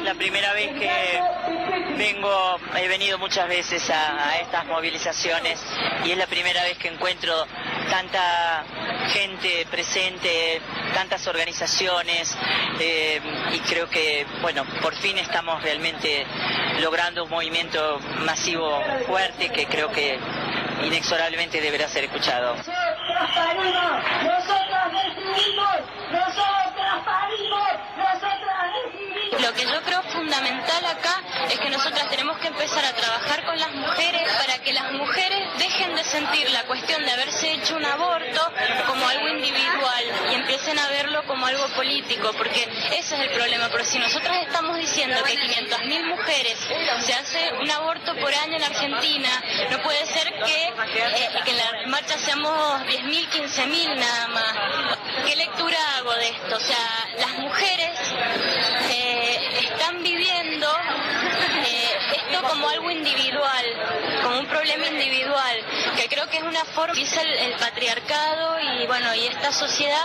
la primera vez que he venido muchas veces a estas movilizaciones y es la primera vez que encuentro tanta gente presente, tantas organizaciones y creo que, bueno, por fin estamos realmente logrando un movimiento masivo fuerte que creo que inexorablemente deberá ser escuchado. Nosotras parimos, nosotras decidimos, nosotras parimos, nosotras decidimos. Lo que yo creo fundamental acá es que nosotras tenemos que empezar a trabajar con las mujeres para que las mujeres dejen de sentir la cuestión de haberse hecho un aborto como algo individual y empiecen a verlo como algo político, porque ese es el problema. Pero si nosotras estamos diciendo que 500.000 mujeres se hace un aborto por año en Argentina, no puede ser que en la marcha seamos 10.000, 15.000 nada más. ¿Qué lectura hago de esto? O sea, las mujeres están viviendo esto como algo individual, como un problema individual, que creo que es una forma que dice el patriarcado y bueno, y esta sociedad,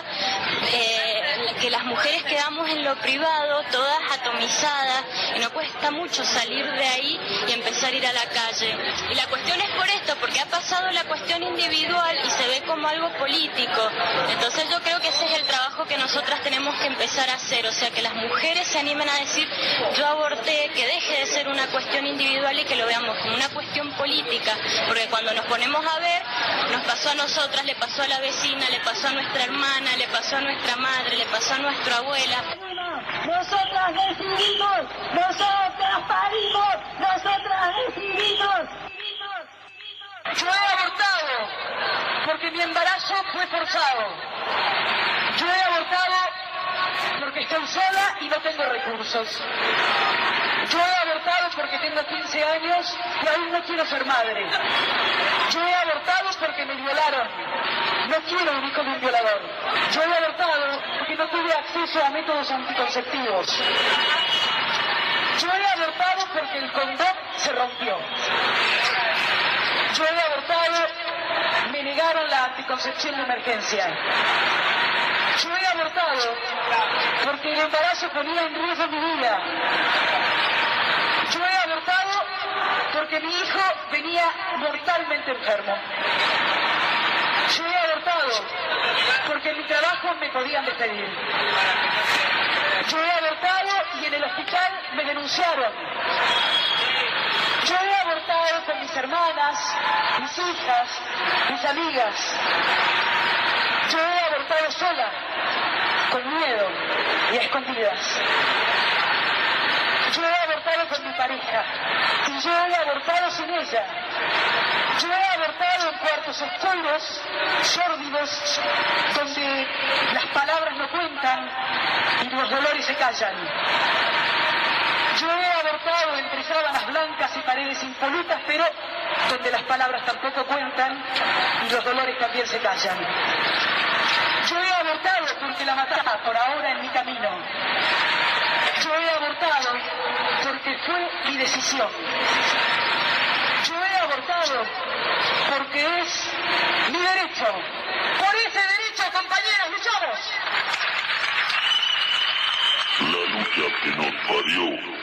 que las mujeres quedamos en lo privado, todas atomizadas, y no cuesta mucho salir de ahí y empezar a ir a la calle. Y la cuestión es por esto, porque ha pasado la cuestión individual y se ve como algo político. Entonces yo creo que ese es el trabajo que nosotras tenemos que empezar a hacer, o sea, que las mujeres se animen a decir, yo aborté, que deje de ser una cuestión individual y que lo veamos como una cuestión política, porque cuando nos ponemos a ver, nos pasó a nosotras, le pasó a la vecina, le pasó a nuestra hermana, le pasó a nuestra madre, le pasó a nuestra abuela. Nosotras decidimos, nosotras parimos, nosotras decidimos. Yo he abortado porque mi embarazo fue forzado. Yo he abortado porque estoy sola y no tengo recursos. Yo he abortado porque tengo 15 años y aún no quiero ser madre. Yo he abortado porque me violaron. No quiero un hijo de un violador. Yo he abortado porque no tuve acceso a métodos anticonceptivos. Yo he abortado porque el condón se rompió. Yo he abortado, me negaron la anticoncepción de emergencia. Yo he abortado porque el embarazo ponía en riesgo mi vida. Yo he abortado porque mi hijo venía mortalmente enfermo. Yo he abortado porque en mi trabajo me podían despedir. Yo he abortado y en el hospital me denunciaron. Yo he abortado con mis hermanas, mis hijas, mis amigas. Yo he abortado sola, con miedo y a escondidas. Yo he abortado con mi pareja y yo he abortado sin ella. Yo he abortado en cuartos oscuros, sórdidos, donde las palabras no cuentan y los dolores se callan. Yo he abortado entre sábanas blancas y paredes impolutas, pero donde las palabras tampoco cuentan y los dolores también se callan. Yo he abortado porque la mataba por ahora en mi camino. Yo he abortado porque fue mi decisión. Yo he abortado porque es mi derecho. Por ese derecho, compañeros, luchamos. La lucha que nos parió.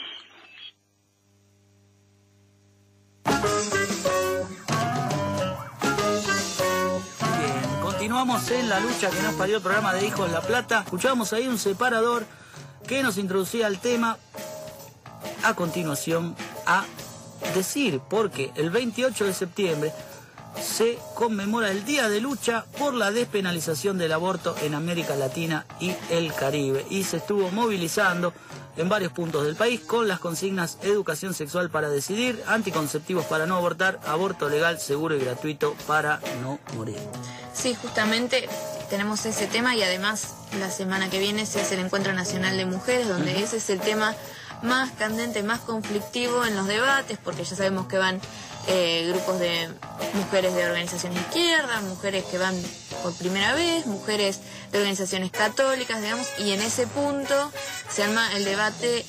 Continuamos en La lucha que nos parió, el programa de Hijos de la Plata. Escuchamos ahí un separador que nos introducía al tema. A continuación, a decir, porque el 28 de septiembre se conmemora el Día de Lucha por la despenalización del aborto en América Latina y el Caribe. Y se estuvo movilizando en varios puntos del país con las consignas educación sexual para decidir, anticonceptivos para no abortar, aborto legal, seguro y gratuito para no morir. Sí, justamente tenemos ese tema y además la semana que viene se hace el Encuentro Nacional de Mujeres, donde ese es el tema más candente, más conflictivo en los debates, porque ya sabemos que van grupos de mujeres de organizaciones izquierdas, mujeres que van por primera vez, mujeres de organizaciones católicas, digamos, y en ese punto se arma el debate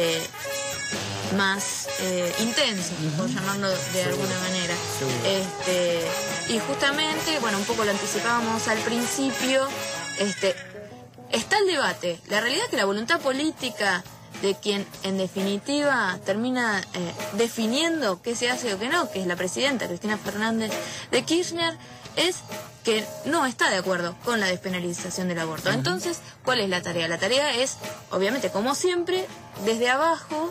más intenso, por llamarlo de alguna manera. Y justamente, bueno, un poco lo anticipábamos al principio, está el debate. La realidad es que la voluntad política de quien en definitiva termina definiendo qué se hace o qué no, que es la presidenta Cristina Fernández de Kirchner, es que no está de acuerdo con la despenalización del aborto. Entonces, ¿cuál es la tarea? La tarea es, obviamente, como siempre, desde abajo,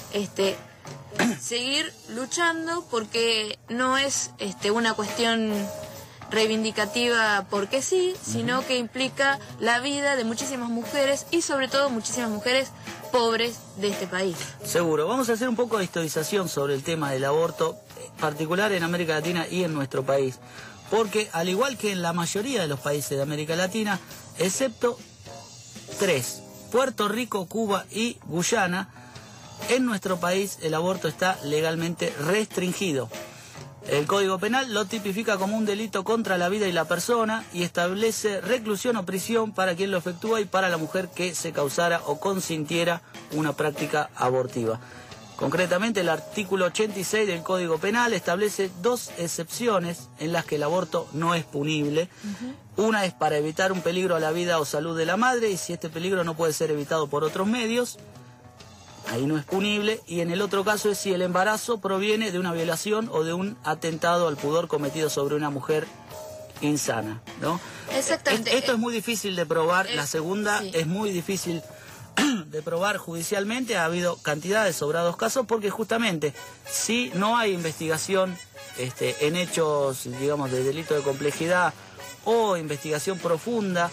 seguir luchando, porque no es una cuestión reivindicativa porque sí, sino que implica la vida de muchísimas mujeres y sobre todo muchísimas mujeres pobres de este país. Seguro. Vamos a hacer un poco de historización sobre el tema del aborto, particular en América Latina y en nuestro país. Porque al igual que en la mayoría de los países de América Latina, excepto 3, Puerto Rico, Cuba y Guyana, en nuestro país el aborto está legalmente restringido. El Código Penal lo tipifica como un delito contra la vida y la persona y establece reclusión o prisión para quien lo efectúa y para la mujer que se causara o consintiera una práctica abortiva. Concretamente, el artículo 86 del Código Penal establece 2 excepciones en las que el aborto no es punible. Una es para evitar un peligro a la vida o salud de la madre, y si este peligro no puede ser evitado por otros medios, ahí no es punible. Y en el otro caso es si el embarazo proviene de una violación o de un atentado al pudor cometido sobre una mujer insana, ¿no? Exactamente. Esto es muy difícil de probar. La segunda sí. es muy difícil de probar judicialmente. Ha habido cantidad de sobrados casos porque justamente si no hay investigación en hechos, digamos, de delito de complejidad o investigación profunda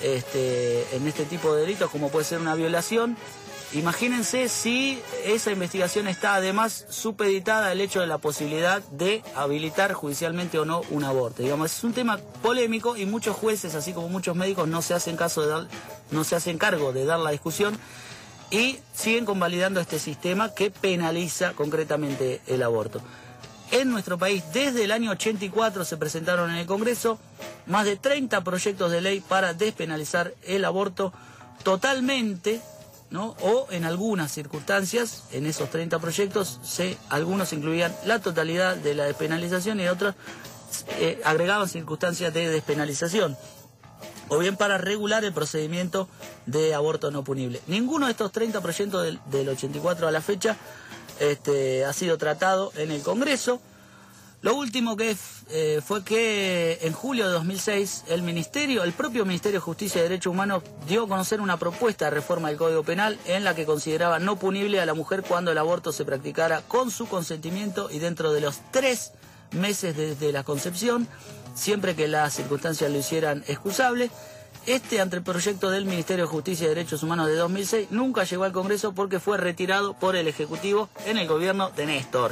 en este tipo de delitos como puede ser una violación, imagínense si esa investigación está además supeditada al hecho de la posibilidad de habilitar judicialmente o no un aborto. Digamos, es un tema polémico y muchos jueces, así como muchos médicos, no se hacen cargo de dar la discusión y siguen convalidando este sistema que penaliza concretamente el aborto. En nuestro país, desde el año 84 se presentaron en el Congreso más de 30 proyectos de ley para despenalizar el aborto totalmente, ¿no? O en algunas circunstancias, en esos 30 proyectos, algunos incluían la totalidad de la despenalización y otros agregaban circunstancias de despenalización, o bien para regular el procedimiento de aborto no punible. Ninguno de estos 30 proyectos del 84 a la fecha ha sido tratado en el Congreso. Lo último fue que en julio de 2006 el propio Ministerio de Justicia y Derechos Humanos dio a conocer una propuesta de reforma del Código Penal en la que consideraba no punible a la mujer cuando el aborto se practicara con su consentimiento y dentro de los 3 meses desde la concepción, siempre que las circunstancias lo hicieran excusable. Este anteproyecto del Ministerio de Justicia y Derechos Humanos de 2006 nunca llegó al Congreso porque fue retirado por el Ejecutivo en el gobierno de Néstor.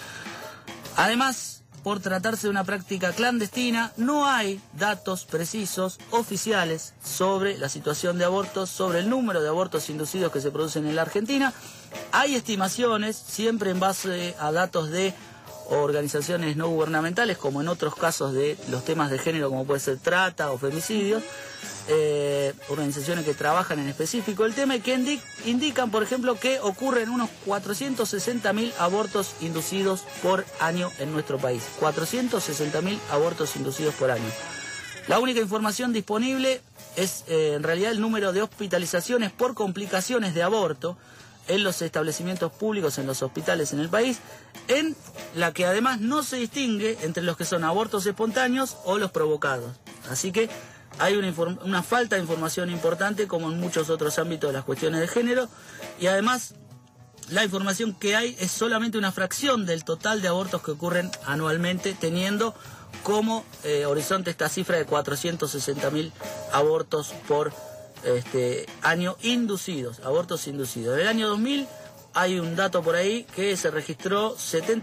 Además, por tratarse de una práctica clandestina, no hay datos precisos, oficiales, sobre la situación de abortos, sobre el número de abortos inducidos que se producen en la Argentina. Hay estimaciones, siempre en base a datos de organizaciones no gubernamentales, como en otros casos de los temas de género, como puede ser trata o femicidios, organizaciones que trabajan en específico el tema y que indican, por ejemplo, que ocurren unos 460.000 abortos inducidos por año en nuestro país. 460.000 abortos inducidos por año. La única información disponible es en realidad el número de hospitalizaciones por complicaciones de aborto en los establecimientos públicos, en los hospitales en el país, en la que además no se distingue entre los que son abortos espontáneos o los provocados. Así que hay una falta de información importante, como en muchos otros ámbitos de las cuestiones de género, y además la información que hay es solamente una fracción del total de abortos que ocurren anualmente, teniendo como horizonte esta cifra de 460.000 abortos por año inducidos, abortos inducidos. En el año 2000 hay un dato por ahí que se registró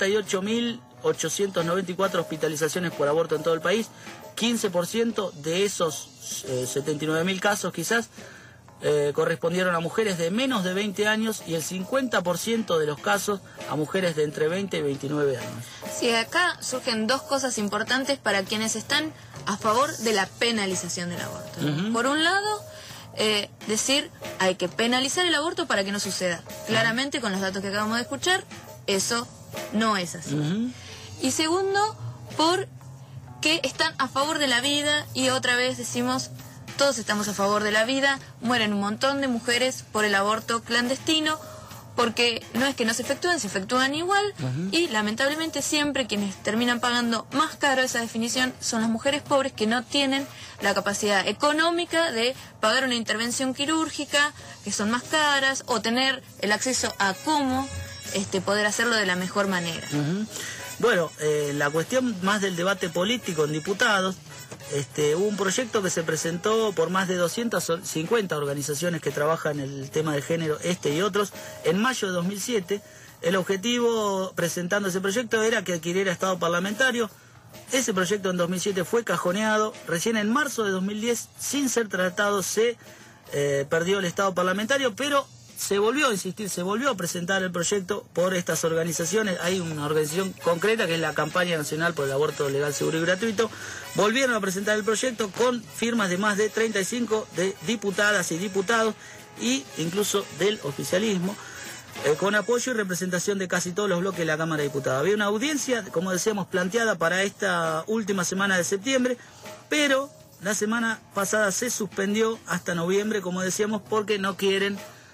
78.894 hospitalizaciones por aborto en todo el país. 15% de esos 79.000 casos quizás correspondieron a mujeres de menos de 20 años y el 50% de los casos a mujeres de entre 20 y 29 años. Sí, acá surgen 2 cosas importantes para quienes están a favor de la penalización del aborto. Por un lado, decir hay que penalizar el aborto para que no suceda. Claramente, con los datos que acabamos de escuchar, eso no es así. Y segundo, porque están a favor de la vida y otra vez decimos todos estamos a favor de la vida, mueren un montón de mujeres por el aborto clandestino, porque no es que no se efectúan igual, y lamentablemente siempre quienes terminan pagando más caro esa definición son las mujeres pobres que no tienen la capacidad económica de pagar una intervención quirúrgica, que son más caras, o tener el acceso a cómo poder hacerlo de la mejor manera. Bueno, la cuestión más del debate político en diputados, hubo un proyecto que se presentó por más de 250 organizaciones que trabajan en el tema de género, y otros, en mayo de 2007. El objetivo presentando ese proyecto era que adquiriera estado parlamentario. Ese proyecto en 2007 fue cajoneado. Recién en marzo de 2010, sin ser tratado, se perdió el estado parlamentario, pero se volvió a insistir, se volvió a presentar el proyecto por estas organizaciones. Hay una organización concreta que es la Campaña Nacional por el Aborto Legal, Seguro y Gratuito. Volvieron a presentar el proyecto con firmas de más de 35 de diputadas y diputados, e incluso del oficialismo, con apoyo y representación de casi todos los bloques de la Cámara de Diputados. Había una audiencia, como decíamos, planteada para esta última semana de septiembre, pero la semana pasada se suspendió hasta noviembre, como decíamos, porque no quieren,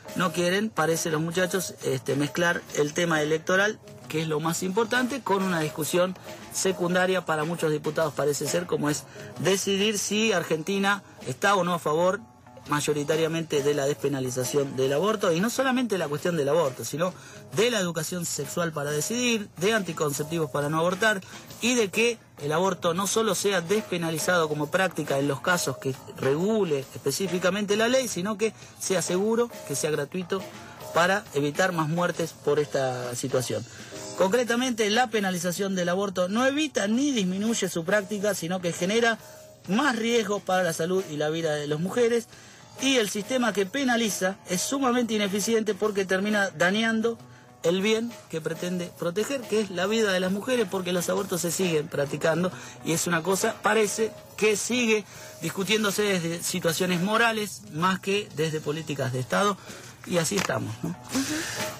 parece los muchachos, mezclar el tema electoral, que es lo más importante, con una discusión secundaria para muchos diputados, parece ser, como es decidir si Argentina está o no a favor mayoritariamente de la despenalización del aborto, y no solamente la cuestión del aborto, sino de la educación sexual para decidir, de anticonceptivos para no abortar, y de que el aborto no solo sea despenalizado como práctica en los casos que regule específicamente la ley, sino que sea seguro, que sea gratuito, para evitar más muertes por esta situación. Concretamente, la penalización del aborto no evita ni disminuye su práctica, sino que genera más riesgos para la salud y la vida de las mujeres, y el sistema que penaliza es sumamente ineficiente porque termina dañando el bien que pretende proteger, que es la vida de las mujeres, porque los abortos se siguen practicando, y es una cosa, parece, que sigue discutiéndose desde situaciones morales más que desde políticas de Estado, y así estamos, ¿no?